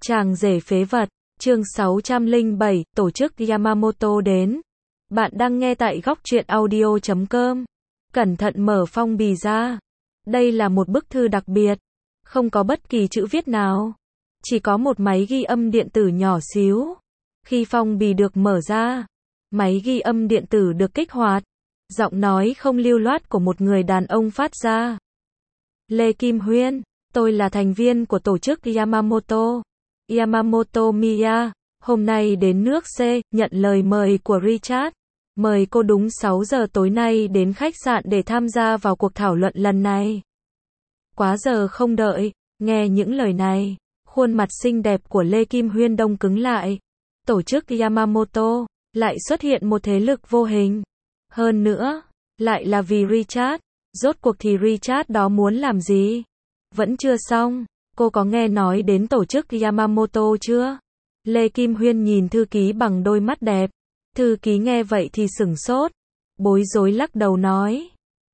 Chàng rể phế vật, chương 607, tổ chức Yamamoto đến. Bạn đang nghe tại góc truyện audio.com. Cẩn thận mở phong bì ra. Đây là một bức thư đặc biệt. Không có bất kỳ chữ viết nào. Chỉ có một máy ghi âm điện tử nhỏ xíu. Khi phong bì được mở ra, máy ghi âm điện tử được kích hoạt. Giọng nói không lưu loát của một người đàn ông phát ra. Lê Kim Huyên, tôi là thành viên của tổ chức Yamamoto. Yamamoto Miya, hôm nay đến nước C, nhận lời mời của Richard. Mời cô đúng 6 giờ tối nay đến khách sạn để tham gia vào cuộc thảo luận lần này. Quá giờ không đợi, nghe những lời này, khuôn mặt xinh đẹp của Lê Kim Huyên đông cứng lại. Tổ chức Yamamoto, lại xuất hiện một thế lực vô hình. Hơn nữa, lại là vì Richard. Rốt cuộc thì Richard đó muốn làm gì? Vẫn chưa xong. Cô có nghe nói đến tổ chức Yamamoto chưa? Lê Kim Huyên nhìn thư ký bằng đôi mắt đẹp. Thư ký nghe vậy thì sửng sốt. Bối rối lắc đầu nói.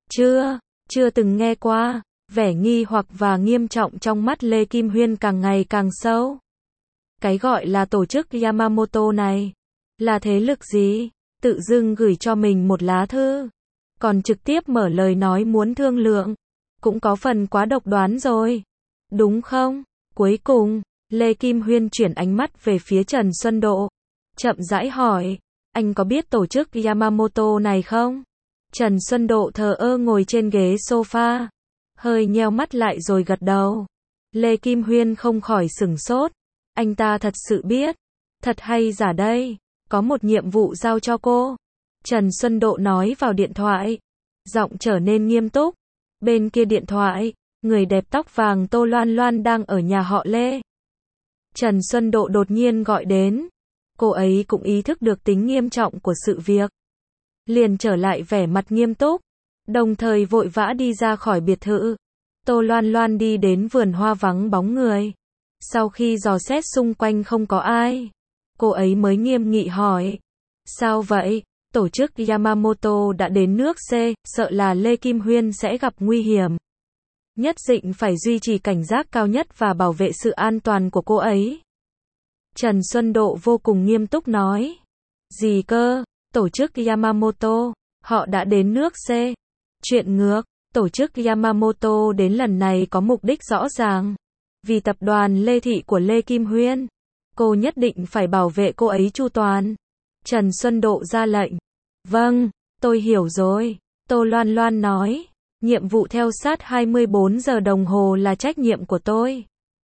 Chưa từng nghe qua. Vẻ nghi hoặc và nghiêm trọng trong mắt Lê Kim Huyên càng ngày càng sâu. Cái gọi là tổ chức Yamamoto này, là thế lực gì? Tự dưng gửi cho mình một lá thư. Còn trực tiếp mở lời nói muốn thương lượng. Cũng có phần quá độc đoán rồi. Đúng không? Cuối cùng, Lê Kim Huyên chuyển ánh mắt về phía Trần Xuân Độ. Chậm rãi hỏi, anh có biết tổ chức Yamamoto này không? Trần Xuân Độ thờ ơ ngồi trên ghế sofa. Hơi nheo mắt lại rồi gật đầu. Lê Kim Huyên không khỏi sửng sốt. Anh ta thật sự biết. Thật hay giả đây? Có một nhiệm vụ giao cho cô. Trần Xuân Độ nói vào điện thoại. Giọng trở nên nghiêm túc. Bên kia điện thoại, người đẹp tóc vàng Tô Loan Loan đang ở nhà họ Lê. Trần Xuân Độ đột nhiên gọi đến. Cô ấy cũng ý thức được tính nghiêm trọng của sự việc. Liền trở lại vẻ mặt nghiêm túc. Đồng thời vội vã đi ra khỏi biệt thự. Tô Loan Loan đi đến vườn hoa vắng bóng người. Sau khi dò xét xung quanh không có ai, cô ấy mới nghiêm nghị hỏi. Sao vậy? Tổ chức Yamamoto đã đến nước C, sợ là Lê Kim Huyên sẽ gặp nguy hiểm. Nhất định phải duy trì cảnh giác cao nhất và bảo vệ sự an toàn của cô ấy. Trần Xuân Độ vô cùng nghiêm túc nói. Gì cơ? Tổ chức Yamamoto, họ đã đến nước C. Chuyện ngược, tổ chức Yamamoto đến lần này có mục đích rõ ràng. Vì tập đoàn Lê Thị của Lê Kim Huyên, cô nhất định phải bảo vệ cô ấy chu toàn. Trần Xuân Độ ra lệnh. Vâng, tôi hiểu rồi. Tô Loan Loan nói. Nhiệm vụ theo sát 24 giờ đồng hồ là trách nhiệm của tôi.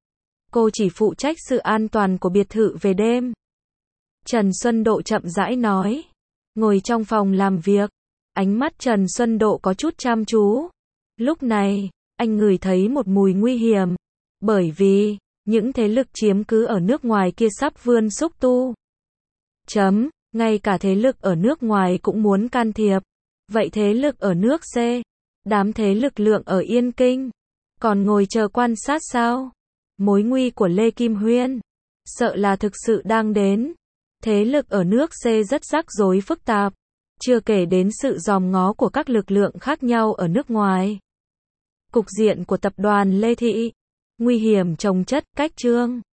Cô chỉ phụ trách sự an toàn của biệt thự về đêm. Trần Xuân Độ chậm rãi nói. Ngồi trong phòng làm việc. Ánh mắt Trần Xuân Độ có chút chăm chú. Lúc này, anh ngửi thấy một mùi nguy hiểm. Bởi vì, những thế lực chiếm cứ ở nước ngoài kia sắp vươn xúc tu. Ngay cả thế lực ở nước ngoài cũng muốn can thiệp. Vậy thế lực ở nước C, đám thế lực lượng ở Yên Kinh, còn ngồi chờ quan sát sao? Mối nguy của Lê Kim Huyên, sợ là thực sự đang đến. Thế lực ở nước C rất rắc rối phức tạp, chưa kể đến sự dòm ngó của các lực lượng khác nhau ở nước ngoài. Cục diện của tập đoàn Lê Thị, nguy hiểm chồng chất, cách trương.